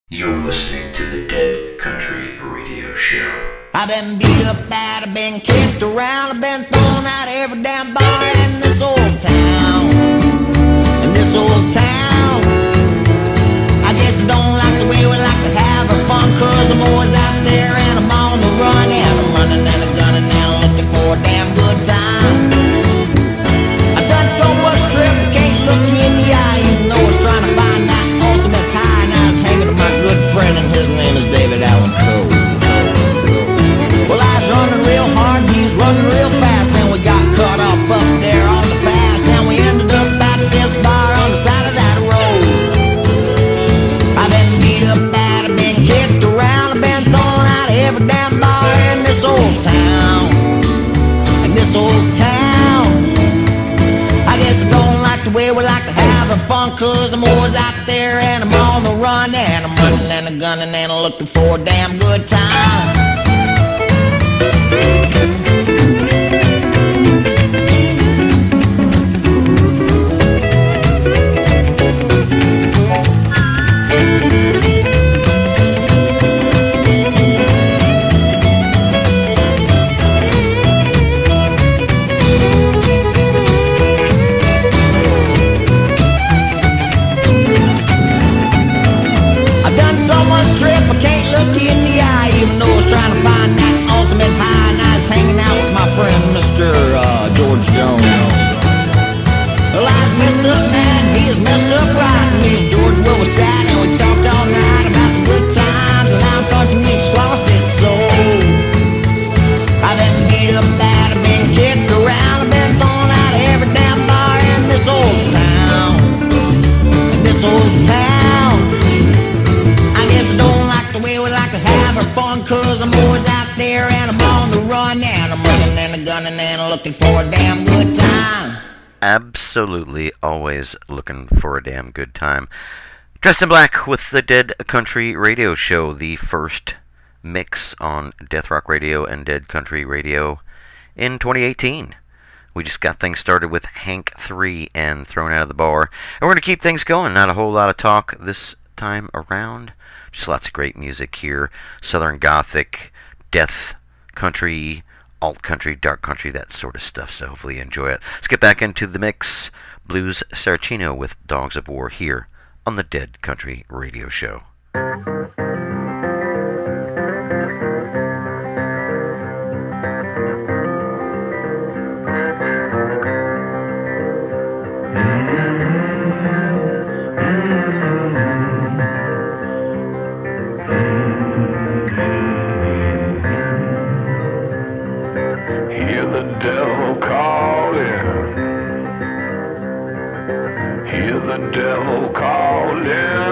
You're listening to the Dead Country Radio Show. I've been beat up bad, I've been kicked around, I've been thrown out of every damn bar in this old town. In this old town. I guess I don't like the way we like to have our fun, cause I'm always out there and I'm on the run, and I'm running and I'm gunning and I'm looking for a damn good time. I've done so much trip, I can't look you in the eye, even though I was trying to find that ultimate high, and I was hanging with my good friend, and his name is David Allen Coe. Well, I was running real hard, he was running real fast, and we got caught up there on the pass, and we ended up at this bar on the side of that road. I've been beat up bad, I've been kicked around, I've been thrown out of every damn bar in this old town. In this old town. I guess I don't like the way we like to have our fun, cause I'm always out there and I'm on the run, and I'm running and I'm gunning and I'm looking for a damn good time. I've done so much trip, I can't look you in the eye, even though I was trying to find that ultimate high, and I was hanging out with my friend Mr. George Jones. Well, I was messed up mad, he was messed up right, and me and George, well, we sat and we talked all night about the good times, and how country each lost its soul. I've been beat up bad, I've been kicked around, I've been thrown out of every damn bar in this old town. In this old town. I guess I don't like the way we like to have our fun, cause I'm always out there and I'm on the run, and I'm running and I'm gunning and I'm looking for a damn good time. Absolutely always looking for a damn good time. Dressed in Black with the Dead Country Radio Show, the first mix on Death Rock Radio and Dead Country Radio in 2018. We just got things started with Hank 3 and Thrown Out of the Bar, and we're going to keep things going. Not a whole lot of talk this time around. Just lots of great music here. Southern Gothic, Death Country, Alt Country, Dark Country, that sort of stuff. So hopefully you enjoy it. Let's get back into the mix. Blues Saracino with Dogs of War here on the Dead Country Radio Show. Hear the devil calling. Hear the devil calling.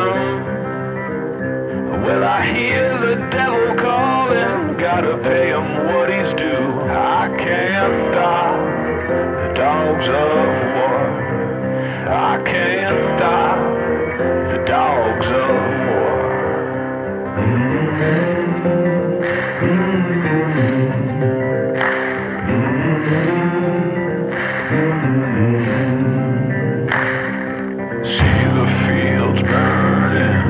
Well, I hear the devil calling. Gotta pay him what he's due. I can't stop the dogs of war. I can't stop the dogs of war. See the fields burning.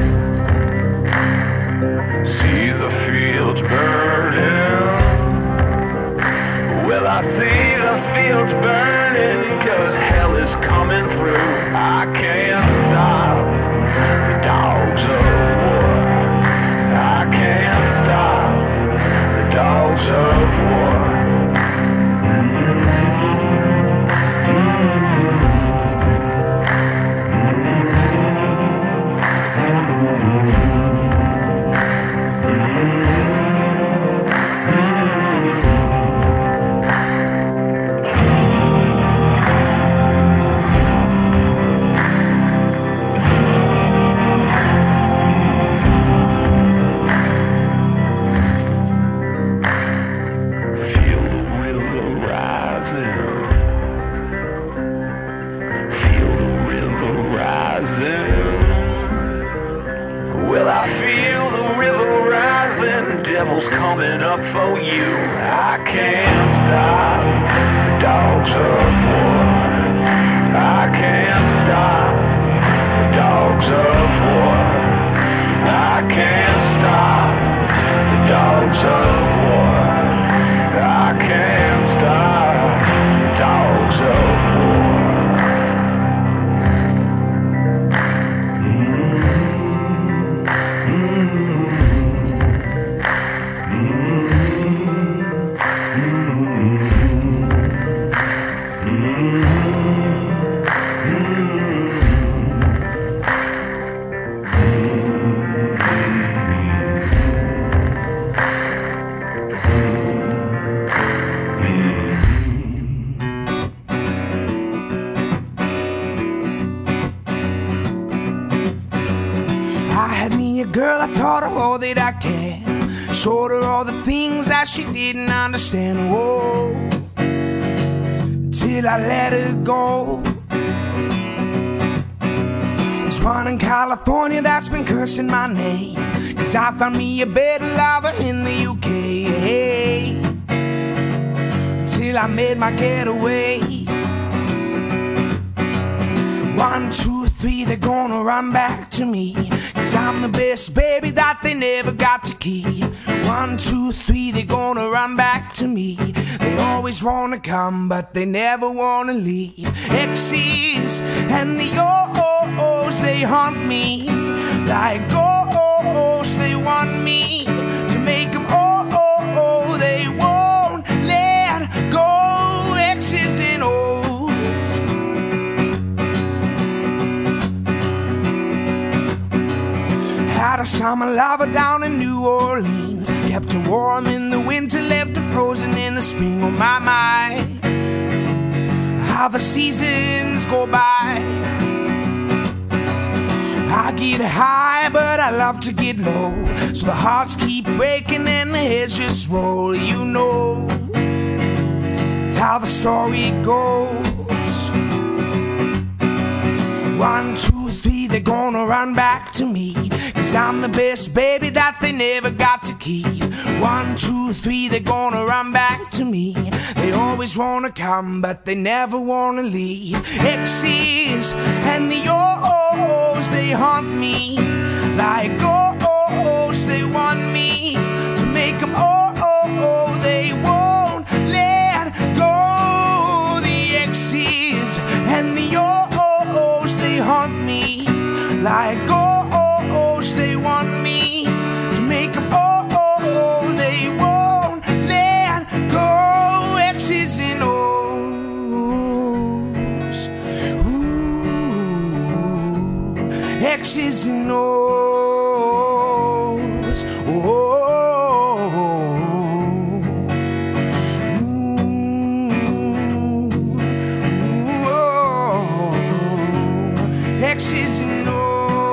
See the fields burning. Well, I see the fields burning, 'cause hell is coming through. I can't stop the dogs of war. I can't stop the dogs of war. Well, I feel the river rising, devil's coming up for you. I can't stop the dogs of war. I can't stop the dogs of war. girl, I taught her all that I can. Showed her all the things that she didn't understand. Oh, till I let her go. There's one in California that's been cursing my name, 'cause I found me a better lover in the UK. Till I made my getaway. 1, 2, 3, they're gonna run back to me, 'cause I'm the best baby that they never got to keep. 1, 2, 3, they're gonna run back to me. They always wanna come, but they never wanna leave. X's and the O's, they haunt me like O's, they want me to make them they won't let go. X's and O's. Had a summer lover down in New Orleans, kept her warm in the winter, left her frozen in the spring. Oh my, my, how the seasons go by. I get high, but I love to get low, so the hearts keep breaking and the heads just roll. You know, it's how the story goes. 1, 2, 3, they're gonna run back to me, 'cause I'm the best baby that they never got to keep. 1, 2, 3, they're gonna run back to me. They always wanna come, but they never wanna leave. X's and the O's, they haunt me like O's, they want me to make them they won't let go. The X's and the O's, they haunt me like O's, they want me to make them they won't let go. X's and O's. Ooh, X's and O's. Oh, X's and O's.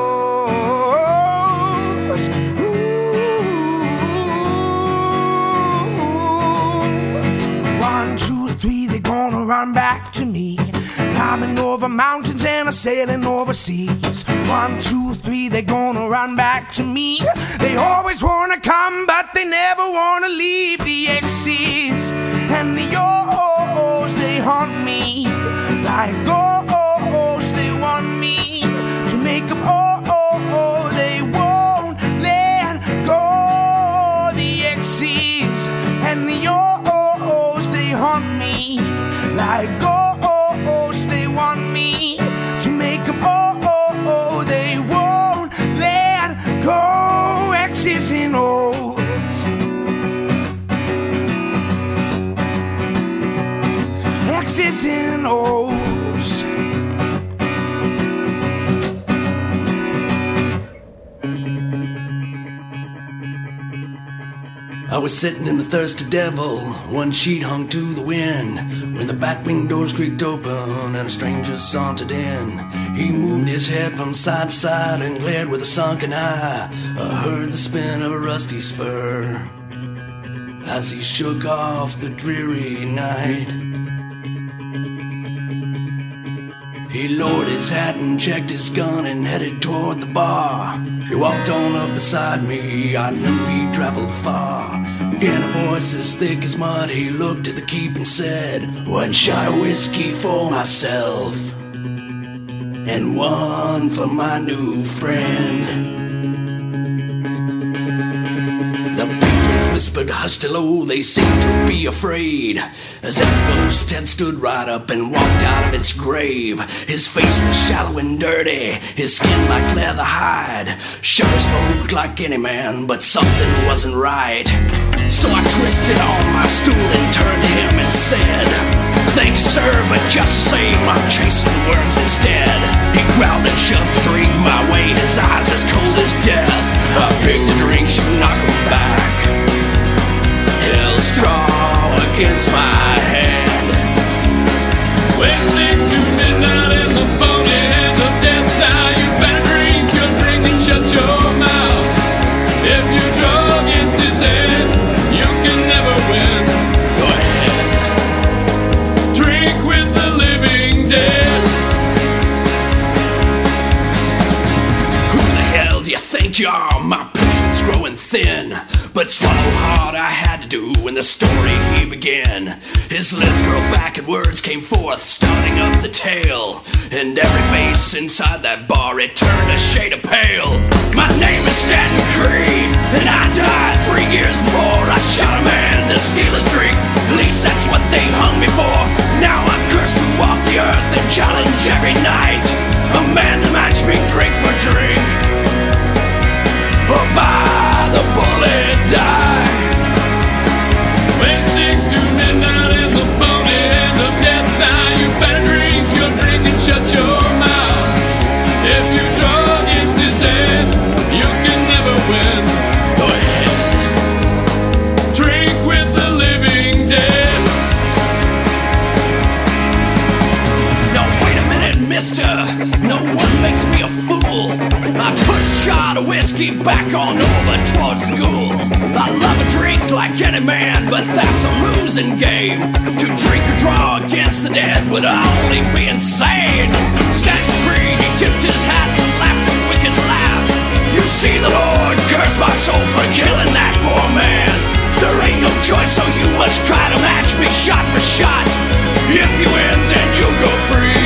1, 2, 3, they're gonna run back to me. Climbing over mountains and a sailing overseas. 1, 2, 3, they're gonna run back to me. They always wanna come, but they never wanna leave. The X's and the O's, they haunt me like O's, they want me to make them they won't let go. The X's and the O's, they haunt me like O's, they want me to make them they won't let go. X's and O's. X's and O's. I was sitting in the Thirsty Devil, one sheet hung to the wind, when the batwing doors creaked open and a stranger sauntered in. He moved his head from side to side and glared with a sunken eye. I heard the spin of a rusty spur as he shook off the dreary night. He lowered his hat and checked his gun and headed toward the bar. He walked on up beside me, I knew he'd traveled far. In a voice as thick as mud, he looked at the keep and said, "One shot of whiskey for myself, and one for my new friend." The patrons whispered hushed hello, they seemed to be afraid, as if the ghost had stood right up and walked out of its grave. His face was shallow and dirty, his skin like leather hide. Sure spoke like any man, but something wasn't right. So I twisted on my stool and turned to him and said, "Thanks, sir, but just the same, I'm chasing worms instead." He growled and shoved the drink my way, his eyes as cold as death. I picked the drink, she knocked him back, held a straw against my hand. When 6 to midnight in the phony hands of death, now you better drink your drink and shut your mouth. yaw, my patience growing thin. But swallow hard I had to do when the story he began. His lips curled back and words came forth, starting up the tale. And every face inside that bar, it turned a shade of pale. My name is Stanton Creed, and I died 3 years before I shot a man to steal his drink. At least that's what they hung me for. Now I'm cursed to walk the earth and challenge every night a man to match me drink for drink, or by the bullet die. When 6 to midnight in the bony end of death, now you better drink your drink and shut your mouth. If you draw against his head, you can never win. Go ahead, drink with the living dead. No, wait a minute, mister, no one makes me a fool. I push a shot of whiskey back on over towards school. I love a drink like any man, but that's a losing game. To drink or draw against the dead would only be insane. Stanton Creed, he tipped his hat and laughed a wicked laugh. You see, the Lord curse my soul for killing that poor man. There ain't no choice, so you must try to match me shot for shot. If you win, then you'll go free,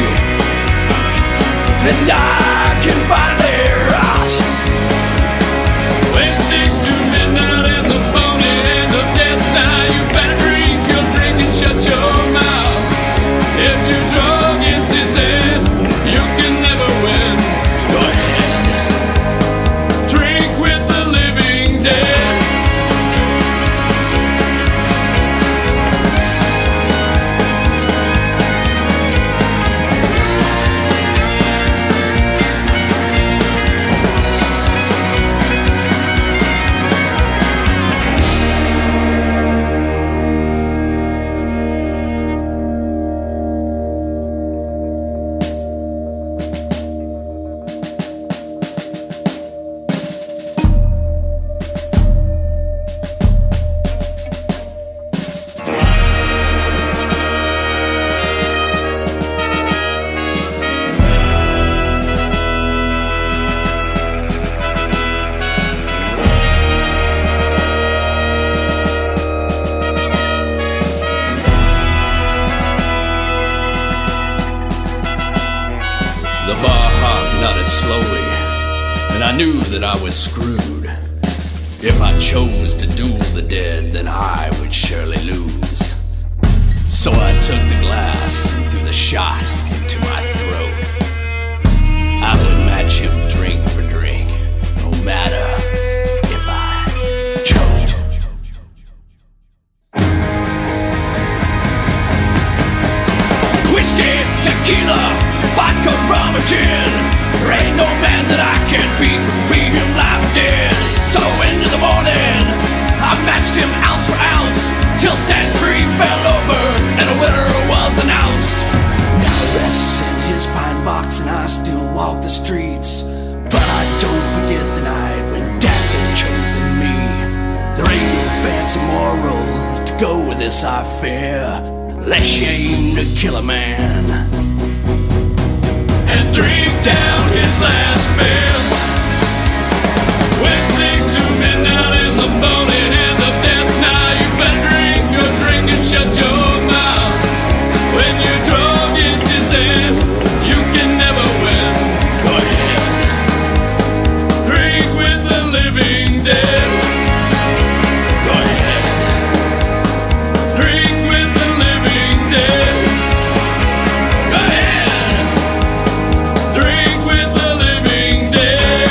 and I can finally rot. When 6 to midnight in the bony end of death, now you better drink your drink and shut your mouth. If you draw against his head, you can never win. Go ahead, drink with the living dead. I knew that I was screwed. If I chose to duel the dead, then I would surely lose. So I took the glass and threw the shot into my throat. I would match him drink for drink, no matter if I choked. Whiskey, tequila, vodka, rum, or gin. There ain't no man that I can't beat, be him live or dead. So into the morning, I matched him ounce for ounce, till Stanton Creed fell over and a winner was announced. Now rests in his pine box and I still walk the streets, but I don't forget the night when death had chosen me. There ain't no fancy moral to go with this, I fear, less shame to kill a man and drink down his last beer. When 6 to midnight in the bony end of death, now you better drink your drink and shut your mouth. When you draw against his head, you can never win. Go ahead, drink with the living dead. Go ahead, drink with the living dead. Go ahead, drink with the living dead.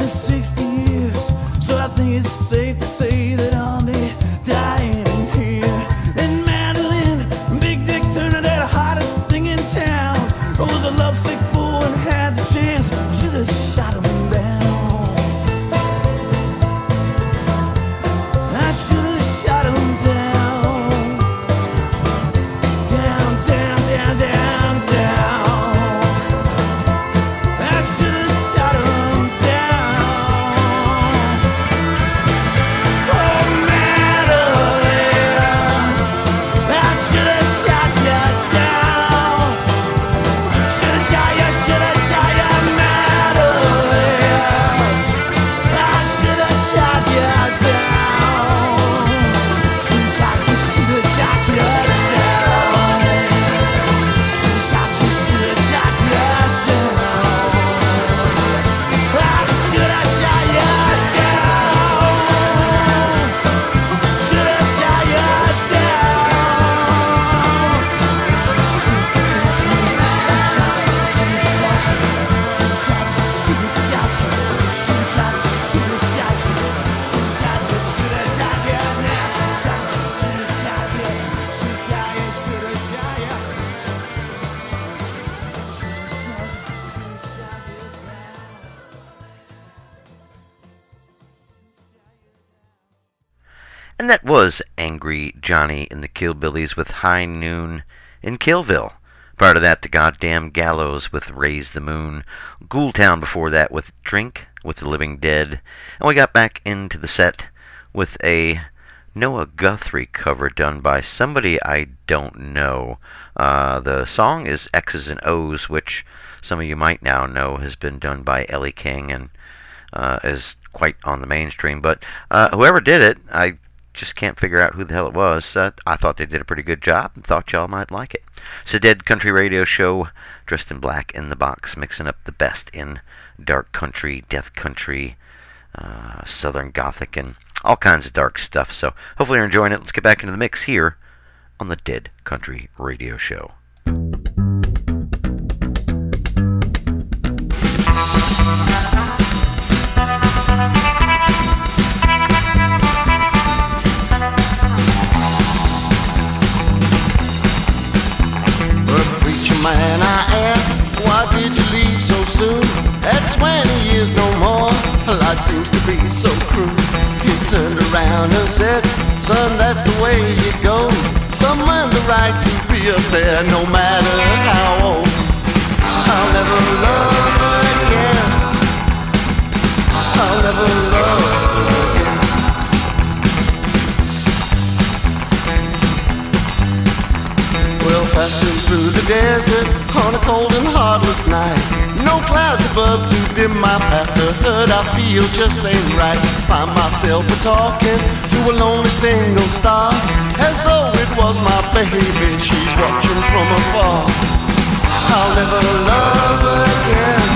60 years, so I think it's safe to say that I'll be dying here. And Madeline, Big Dick Turner, that hottest thing in town, was a lovesick fool and had the chance. Should have shot him down. I should have shot him down. Down, down, down, down, down. I should have shot him down. Oh, Madeline, I should have shot you down. Should have shot you, Madeline. I should have shot you down. Should have shot you, should have shot you down. Should have shot you, should have shot you down. I should have shot you down. Should have shot you And that was Angry Johnny and the Killbillies with High Noon in Killville. Prior to that, the Goddamn Gallows with Raise the Moon. Ghoultown before that with Drink with the Living Dead. And we got back into the set with a Noah Guthrie cover done by somebody I don't know. The song is X's and O's, which some of you might now know has been done by Ellie King and is quite on the mainstream. But whoever did it, I just can't figure out who the hell it was. I thought they did a pretty good job and thought y'all might like it. It's a Dead Country Radio Show, Dressed in Black in the Box, mixing up the best in dark country, death country, southern gothic, and all kinds of dark stuff. So hopefully you're enjoying it. Let's get back into the mix here on the Dead Country Radio Show. Man, I asked, why did you leave so soon? At 20 years no more, life seems to be so cruel. He turned around and said, son, that's the way it goes. Some earn the right to be up there no matter how old. I'll never love again. I'll never love again. Well, passing through the desert on a cold and heartless night. No clouds above to dim my path. The hurt I feel just ain't right. Find myself a-talking to a lonely single star, as though it was my baby, she's watching from afar. I'll never love again.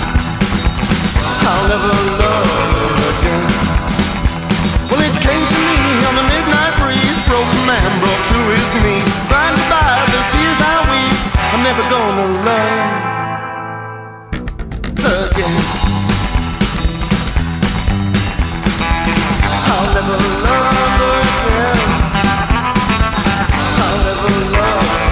I'll never love again. Well, it came to me on the midnight breeze. Broken man brought to his knees. Blinded by the tears I weep. I'm never gonna love again. I'll never love again. I'll never love again.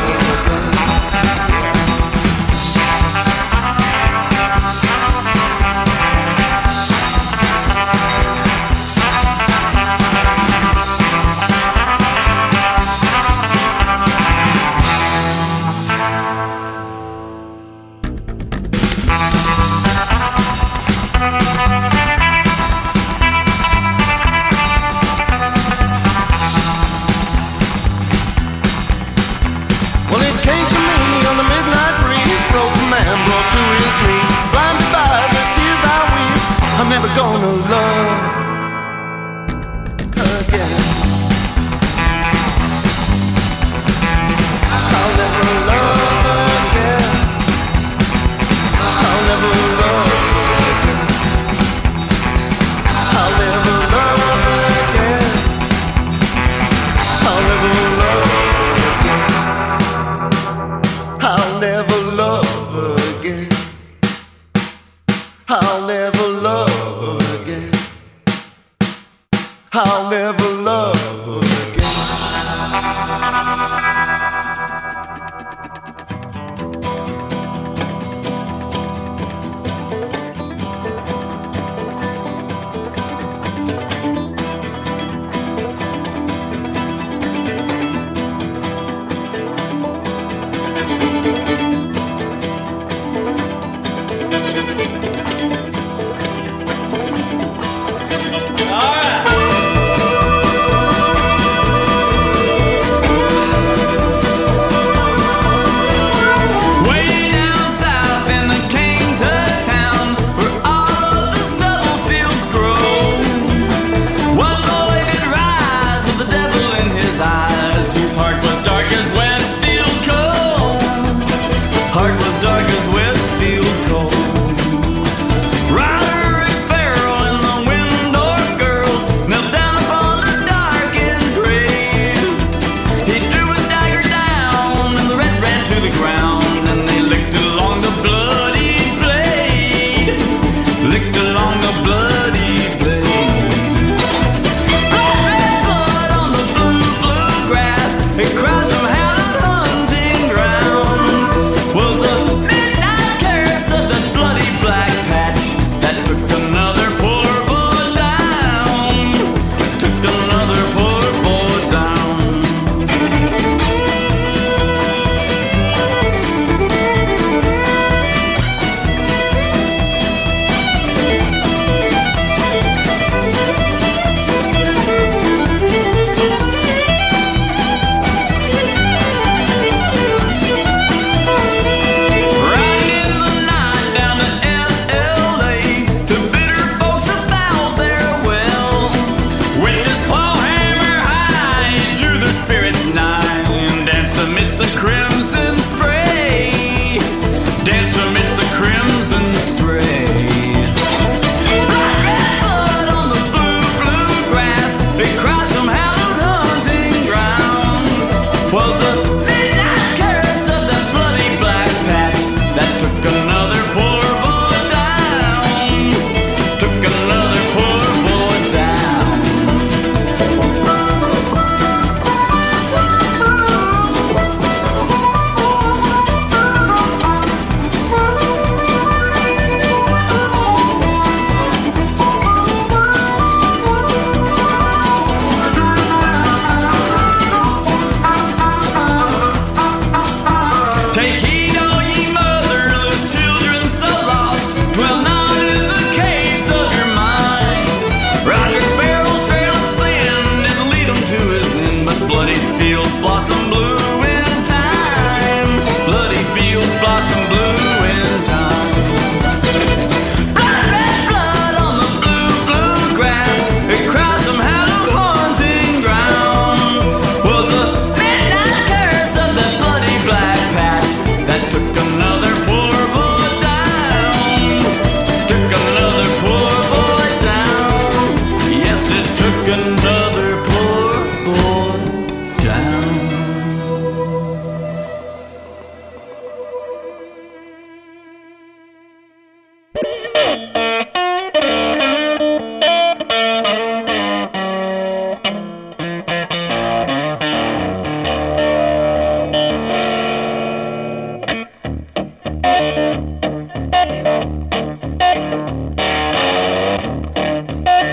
Gonna love again. I'll never love again. I'll never love again. I'll never love again. I'll never love again. I'll never love again. I'll never love again.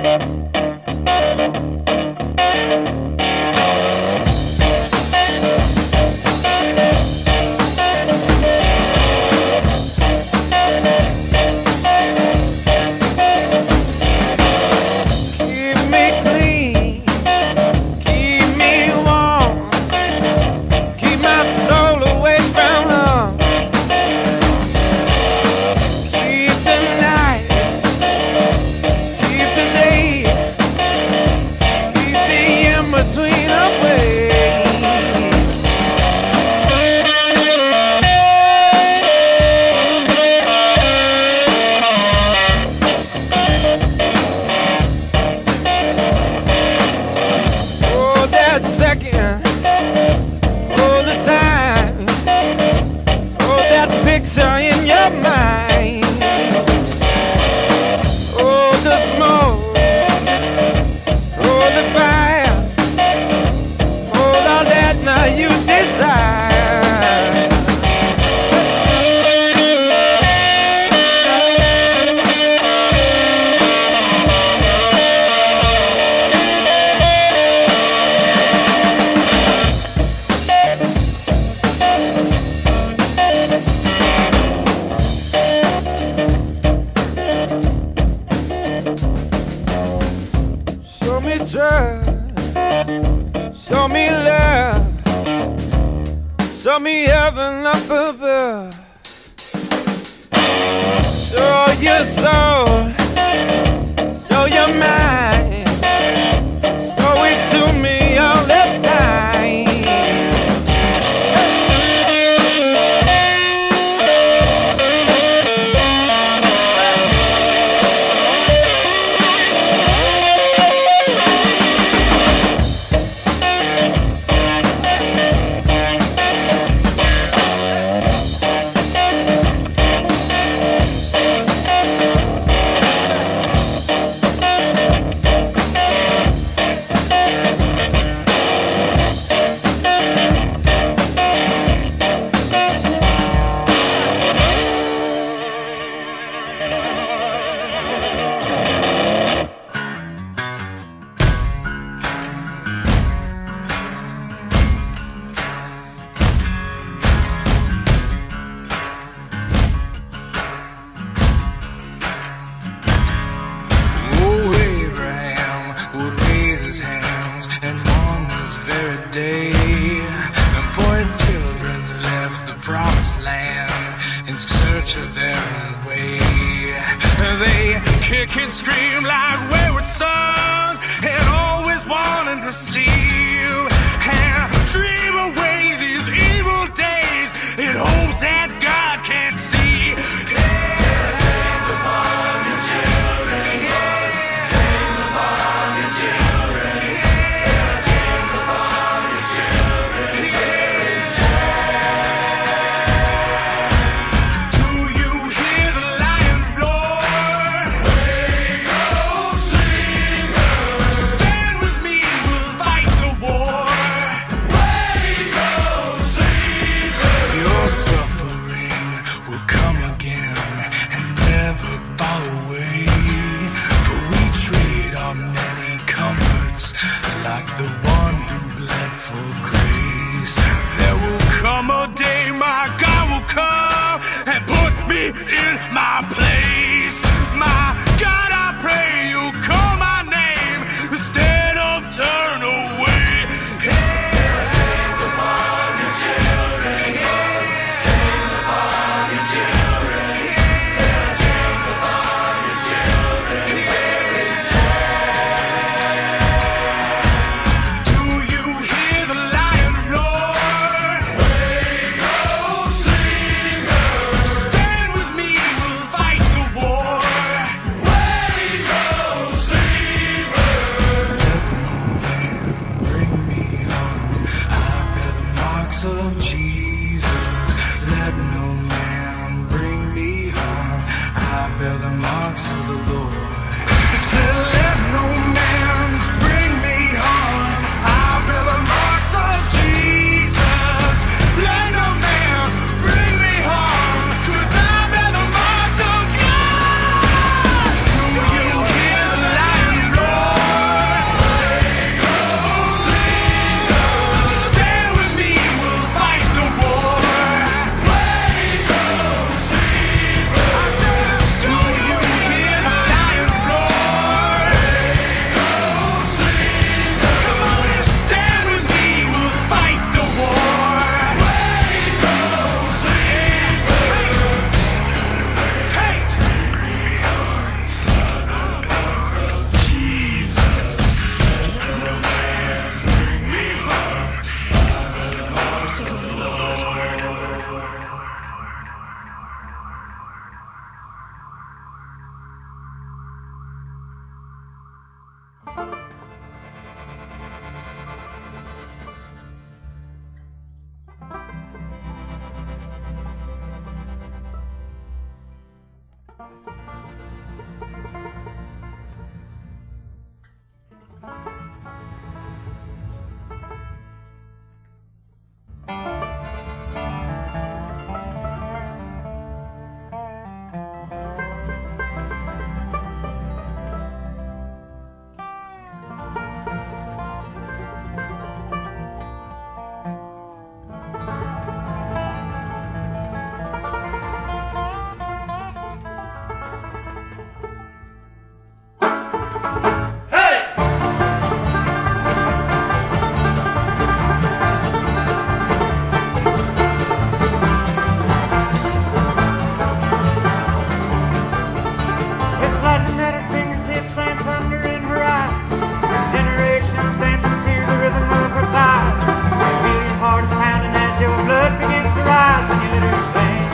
Show me love, show me heaven up above. Show your soul, show your mind, show it to me all the time. Kick and scream like wayward sons, and always wanting to sleep and dream away these evil days in hopes that God can't see. Chains upon your children, chains upon your children, chains upon your children. Do you hear the lion roar? Stand with me, we'll fight and thunder in her eyes. Generations dancing to the rhythm of her thighs. Feel your heart is pounding as your blood begins to rise, and you let her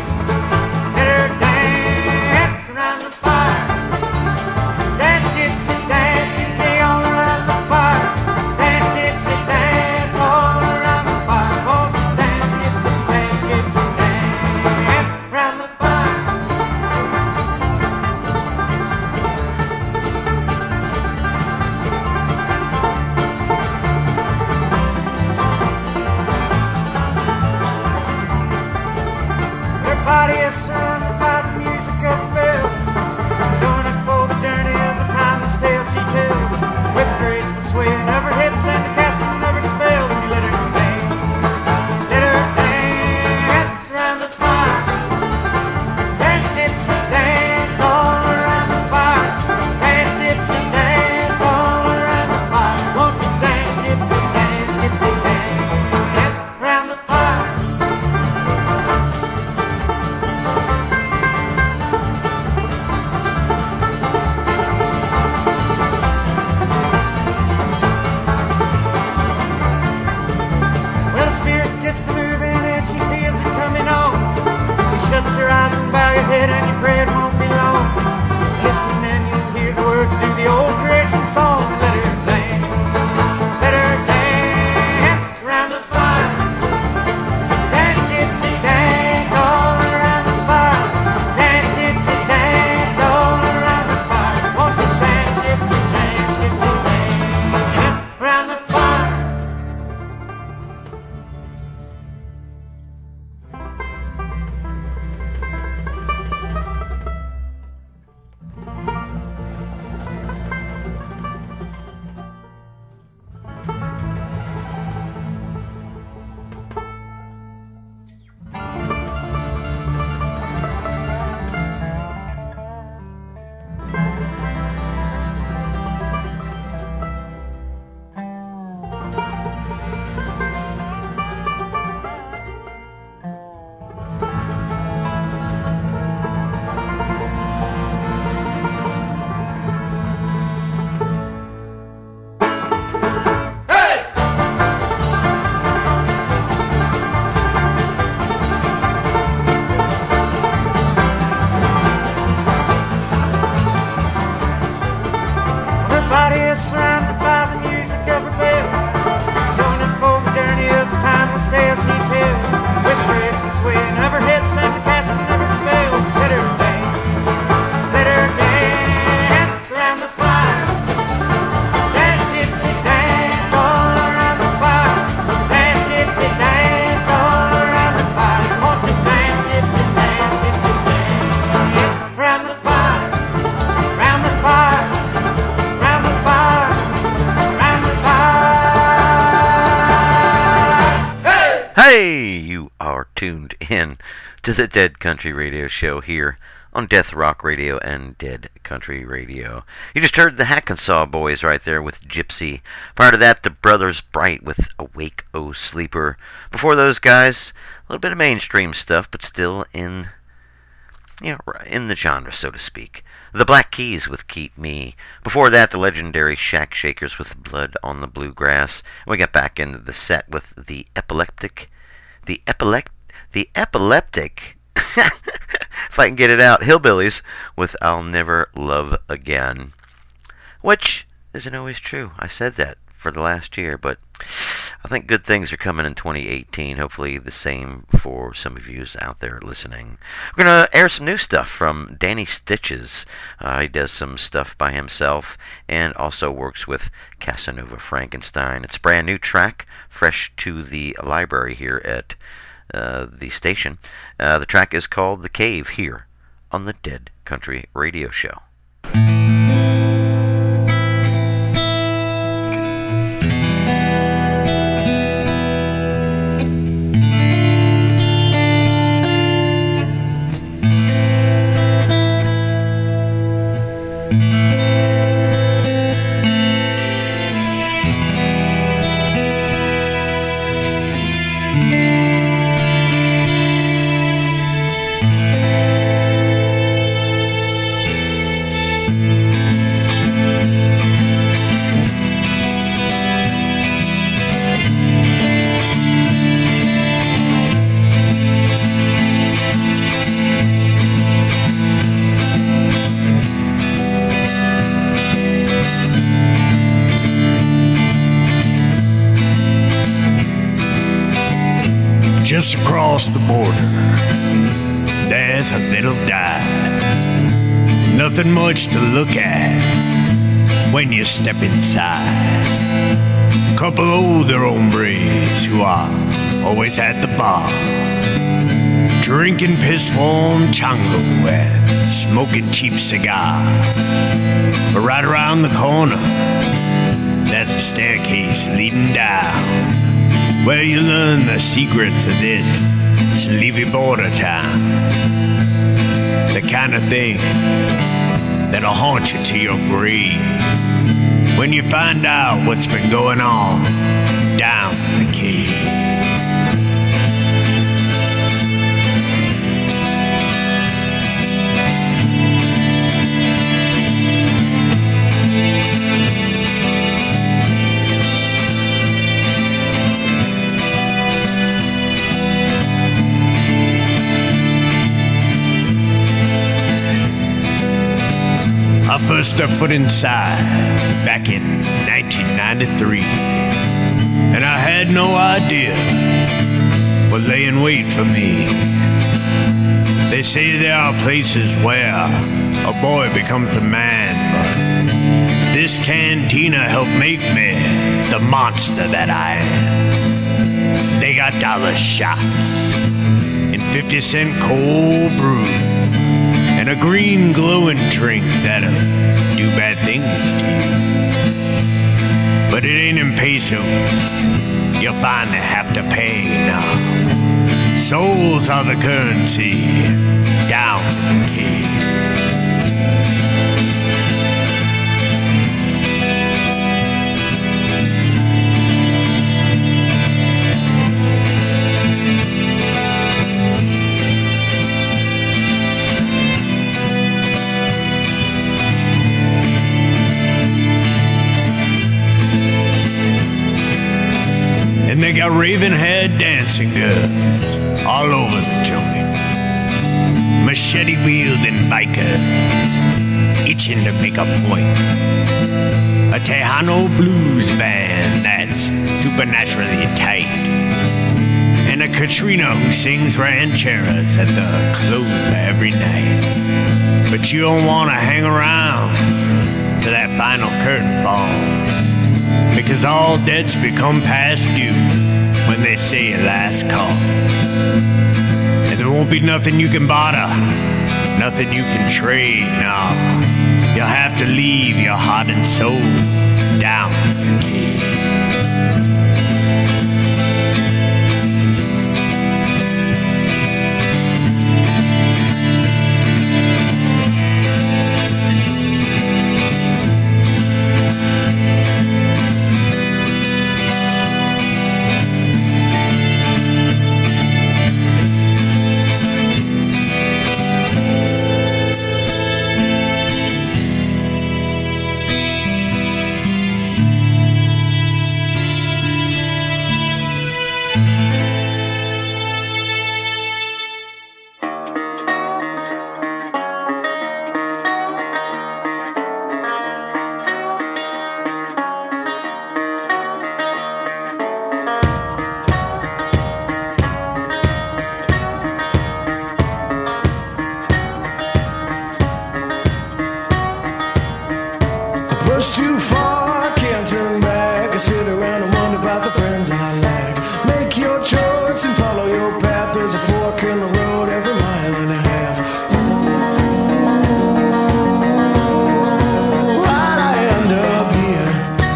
dance around the fire. Dance, gypsy, all around the fire. Dance, gypsy, dance all around the fire. Won't you dance, gypsy, dance around the fire. Her body is surrounded by the music of bells. Join her for the journey of the timeless tale she tells. With the graceful swaying of her hips and the casting of her spells. And you let her dance around the fire. Dance, gypsy, dance all around the fire. Dance, gypsy, dance all around the fire. Won't you dance, gypsy, dance around the fire. Well, the spirit gets to moving and she feels it coming on. You shut your eyes and bow your head and you pray it won't be long. Listen and you hear the words to the old creation song. Let her dance around the fire. Dance, gypsy, dance all around the fire. Dance, gypsy, dance all around the fire. Won't you dance, gypsy, dance around the fire. Her body is surrounded by the music of her bells. Join her for the journey of the timeless tale she tells. With the graceful swaying of her hips and the casting of her spells. Let her dance around the fire. Dance, gypsy, dance all around the fire. Dance, gypsy, dance all around the fire. Won't you dance, gypsy, dance around the fire. Round the fire. Round the fire, round the fire. Hey, you are tuned in to the Dead Country Radio Show here on Death Rock Radio and Dead Country Radio. You just heard the Hackensaw Boys right there with Gypsy. Prior to that, the Brothers Bright with Awake, O Sleeper. Before those guys, a little bit of mainstream stuff, but still in the genre, so to speak. The Black Keys with Keep Me. Before that, the legendary Shack Shakers with Blood on the Bluegrass. And we got back into the set with the Epileptic, if I can get it out, Hillbillies with I'll Never Love Again. Which isn't always true. I said that for the last year, but I think good things are coming in 2018. Hopefully the same for some of you out there listening. We're going to air some new stuff from Danny Stitches. He does some stuff by himself and also works with Casanova Frankenstein. It's a brand new track, fresh to the library here at the station. The track is called The Cave here on the Dead Country Radio Show. Just across the border, there's a little dive. Nothing much to look at when you step inside. Couple older hombres who are always at the bar, drinking piss-warm chango and smoking cheap cigars. But right around the corner, there's a staircase leading down, where you learn the secrets of this sleepy border town. The kind of thing that'll haunt you to your grave when you find out what's been going on down in the cave. I first stepped foot inside back in 1993, and I had no idea what lay in wait for me. They say there are places where a boy becomes a man, but this cantina helped make me the monster that I am. They got dollar shots and 50-cent cold brew, and a green glowing drink that'll do bad things to you. But it ain't in peso, you'll finally have to pay now. Souls are the currency down in the cave. And they got raven-haired dancing girls all over the joint, machete-wielding bikers itching to make a point, a Tejano blues band that's supernaturally tight, and a Katrina who sings rancheras at the close of every night. But you don't want to hang around to that final curtain ball, because all debts become past due when they say last call. And there won't be nothing you can barter, nothing you can trade, no. You'll have to leave your heart and soul down in the cave. Pushed too far, can't turn back. I sit around and wonder about the friends I lack. Make your choice and follow your path. There's a fork in the road every mile and a half. Why'd I end up here?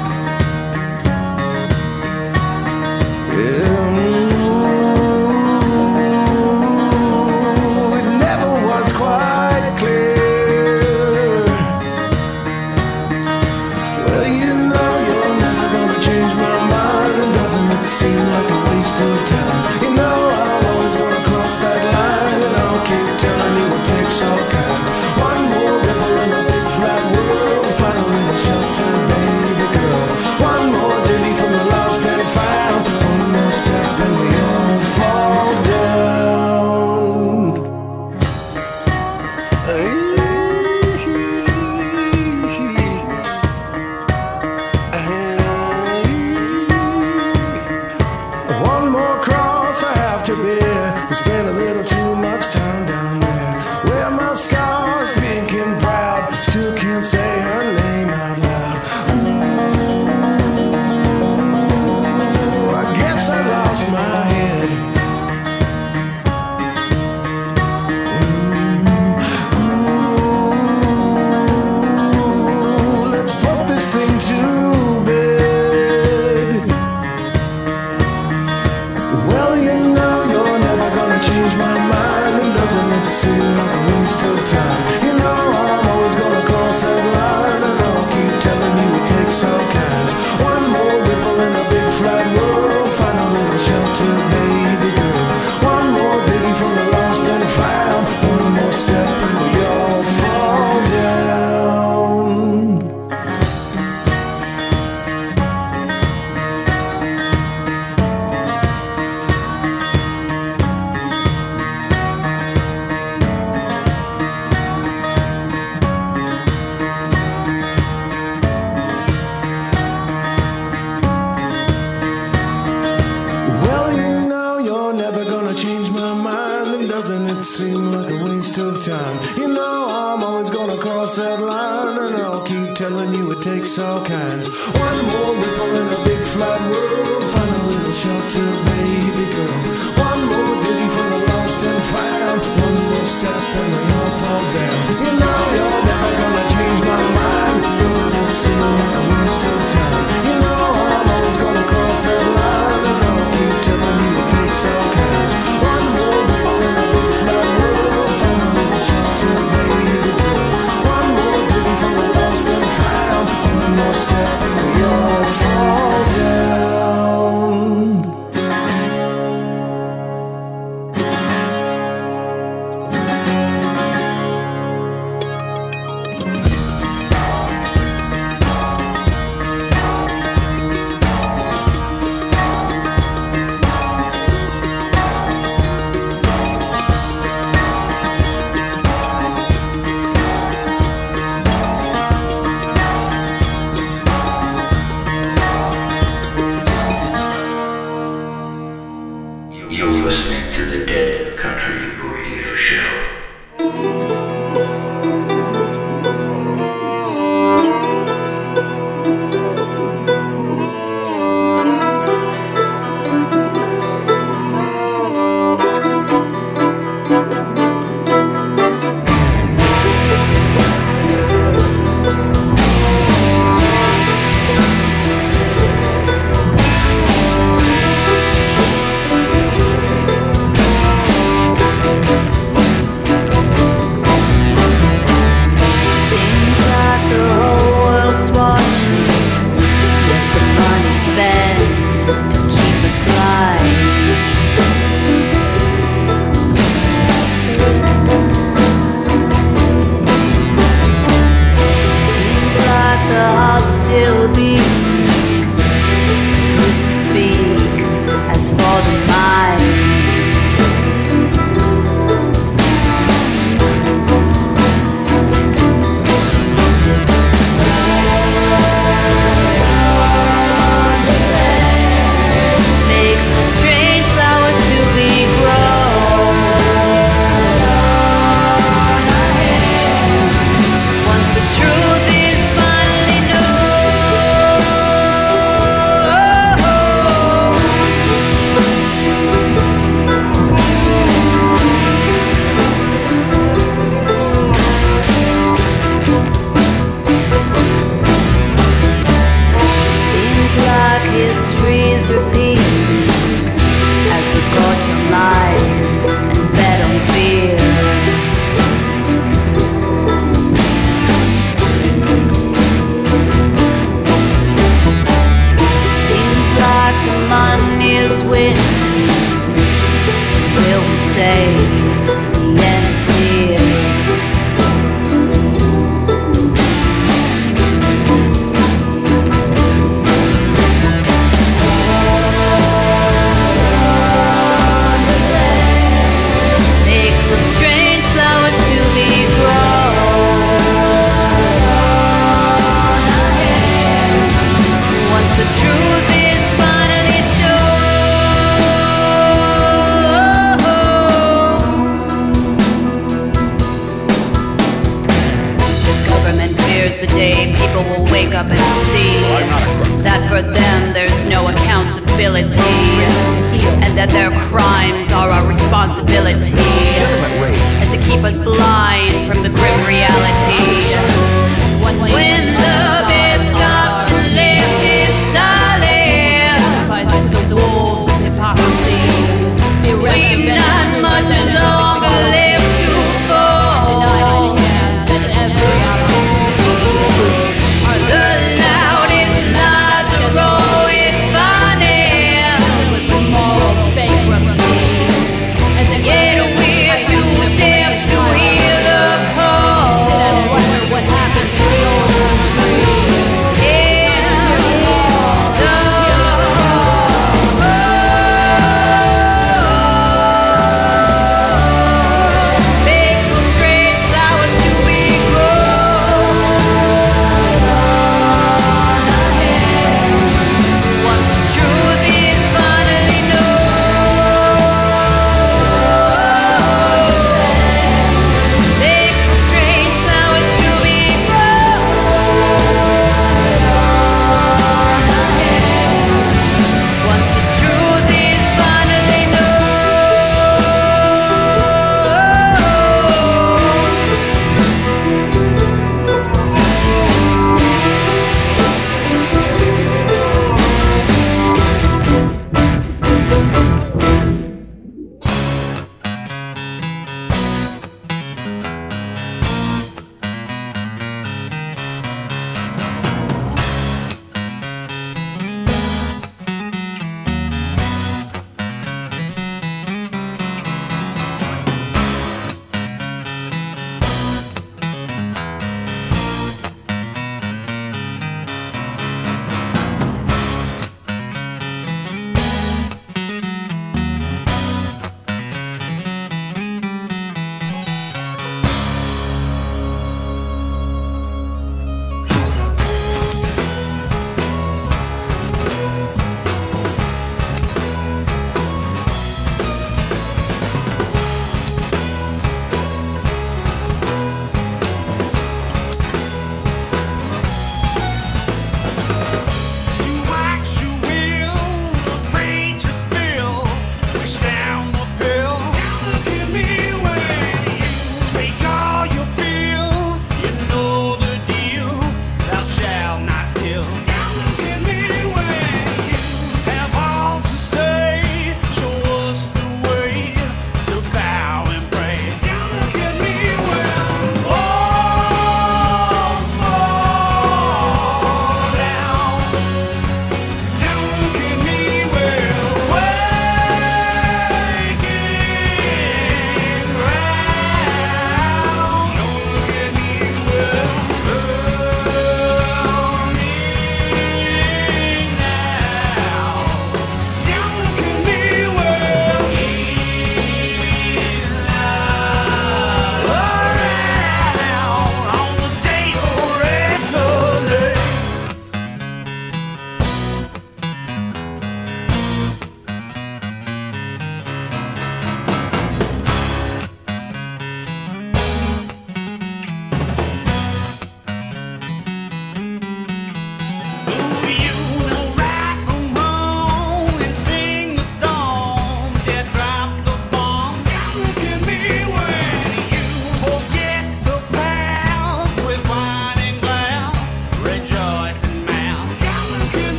It never was quite clear. Seem like a waste of time. You know I'm always gonna cross that line, and I'll keep telling you it takes all kinds. One more river in a big flat world, find a little shelter, baby girl. One more ditty from the lost and found. One more step and we all fall down. One more cry. We spent a little too much time down there. Wear my scars, pink and proud. Still can't say her name out loud. Ooh, I guess I lost my head. Ooh, let's put this thing to bed. Well, you know you're never gonna change my mind. And doesn't it seem like a waste of time? You know I'm always gonna cross that line. And I'll keep telling you it takes all kinds. One more ripple in a big flat world. Find a little shelter, baby girl. One more ditty from the lost and found. One more step and we all fall down. Well, you know you're never gonna change my mind. And doesn't it seem like a waste of time? You know I'm always gonna cross that line. And I'll keep telling you it takes all kinds. One more ripple in a big flat world. Find a little shelter, baby girl. One more ditty from the lost and found. One more step and we all fall down. You know you're never gonna change my mind. Doesn't it seem like a waste of time? You know I'm always gonna cross that line. And I'll keep telling you it takes all kinds. One more ripple in a big flat world. Find a little shelter, baby girl. One more ditty from the lost and found. One more step and we all fall down. that for them there's no accountability, and that their crimes are our responsibility, as to keep us blind from the grim reality. When the best option left is silent, sacrifices to the wolves of hypocrisy. We've not much longer left to fall. Denied a chance at every opportunity. The loudest lies are always funny, with the moral bankruptcy. As a yet we're too deaf to hear the call. Sit and wonder what happened to the old country.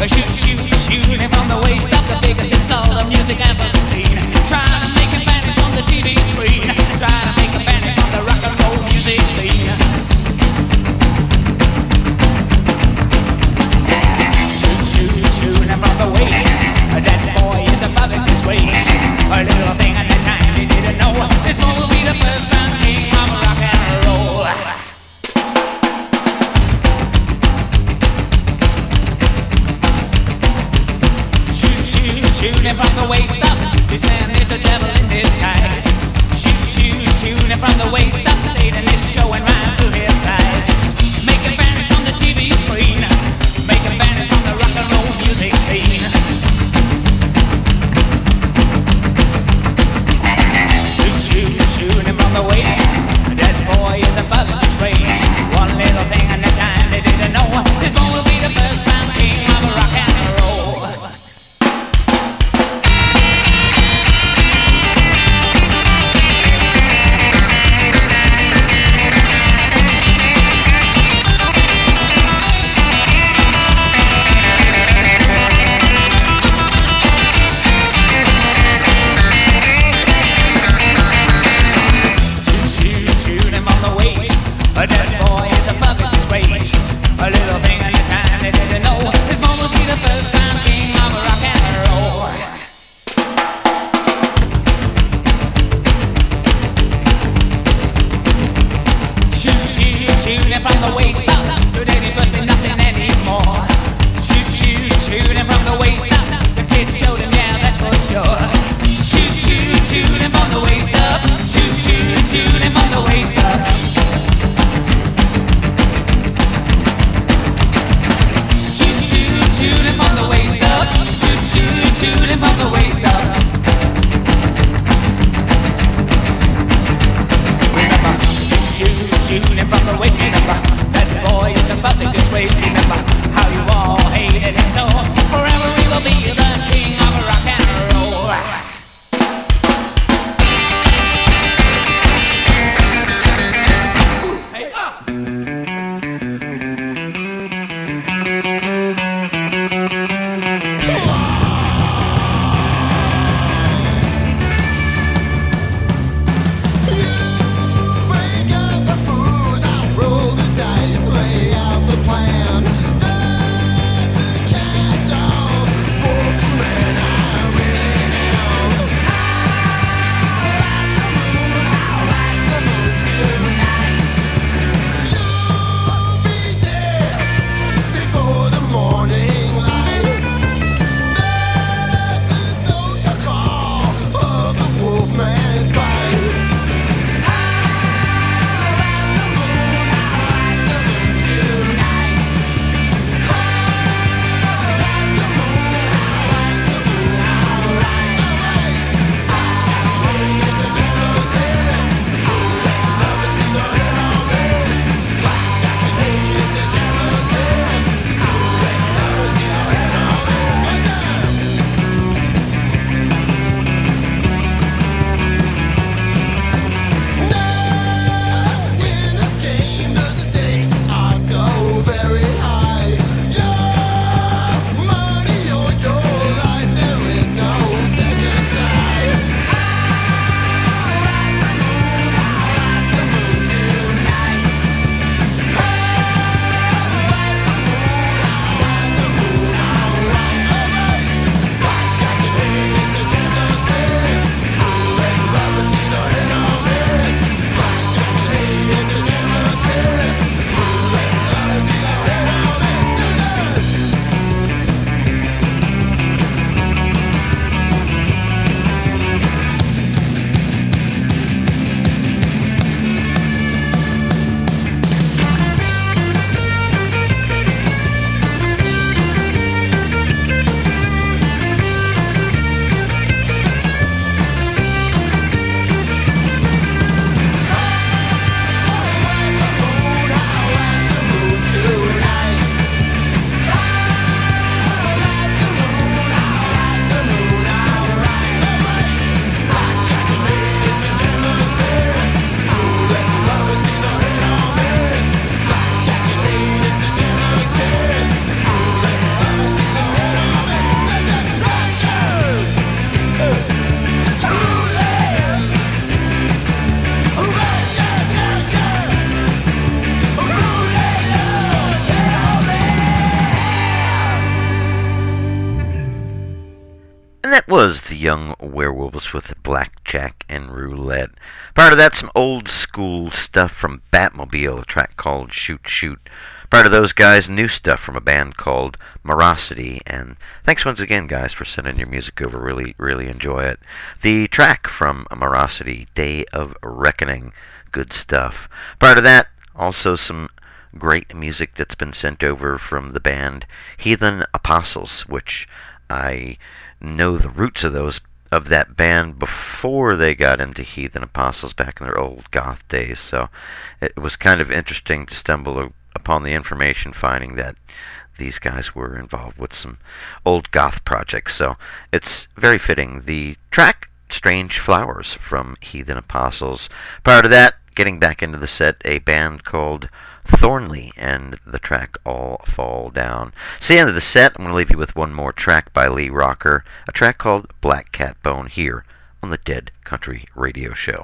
Shooting from the waist up the biggest insult of music ever seen. Trying to make it vanish on the TV screen. Trying to make it vanish on the rock and roll music scene. Shooting from the waist. That boy is above in disgrace. A little thing at the time he didn't know. This boy will be the first grand king of rock and roll. Shooting from the waist up, this man is a devil in disguise. Shooting from the waist up, Satan is showing right through his eyes. Make him vanish on the TV screen. Make him vanish on the rock and roll music scene. Shooting from the waist. That boy is above disgrace. One little thing at a time they didn't know. This boy will be the first grand king of rock and roll. That boy is above in disgrace. A little thing at a time they didn't know. This boy will be the first time king of rock and roll. Shooting from the waist up. Today there must be nothing anymore. Shooting from the waist up. The kids showed him, yeah, that's for sure. Shooting from the waist up. Shooting from the waist up. Shooting from the waist up, shooting from the waist up. Remember, shooting from the waist. Remember, that boy is above the disgrace. Remember how you all hated him so. Forever he will be the king of rock and roll. And that was the Young Werewolves with Blackjack and Roulette. Prior to that, some old school stuff from Batmobile, a track called Shoot Shoot. Prior to those guys, new stuff from a band called Morosity. And thanks once again, guys, for sending your music over. Really, really enjoy it. The track from Morosity, Day of Reckoning. Good stuff. Prior to that, also some great music that's been sent over from the band Heathen Apostles, which I know the roots of that band before they got into Heathen Apostles back in their old goth days. So it was kind of interesting to stumble upon the information finding that these guys were involved with some old goth projects. So it's very fitting. The track Strange Flowers from Heathen Apostles. Prior to that, getting back into the set, a band called Thornley and the track All Fall Down. So the end of the set, I'm going to leave you with one more track by Lee Rocker, a track called Black Cat Bone here on the Dead Country Radio Show.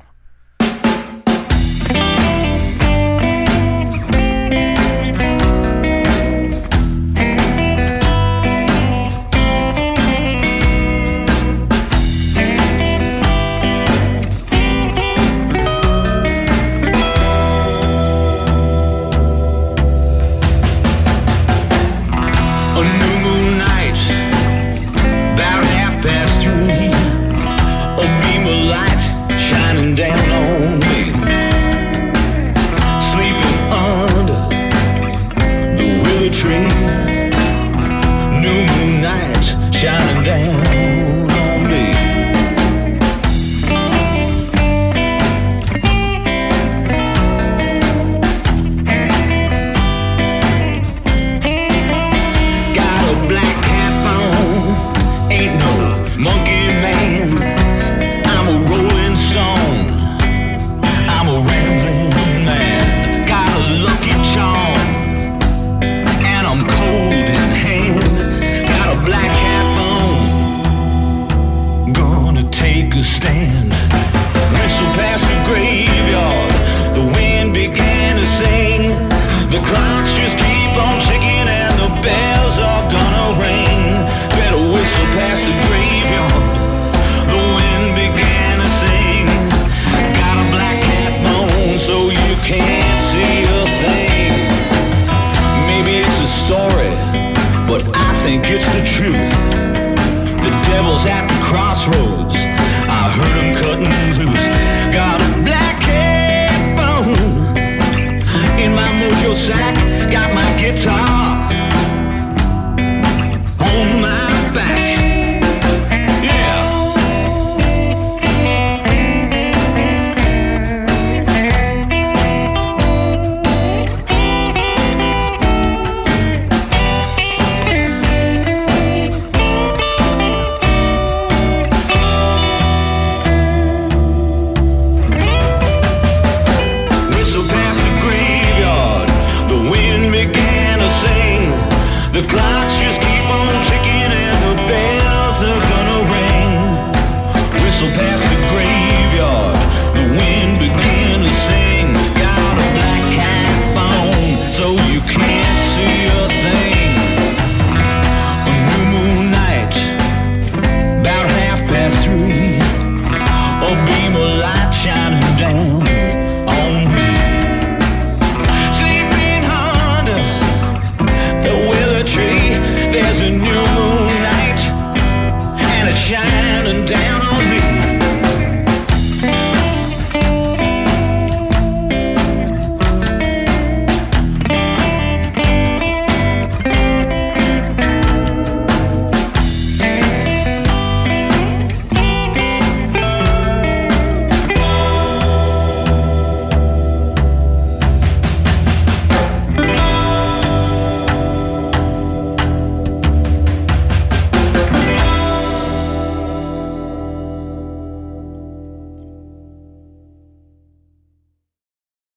The clock's just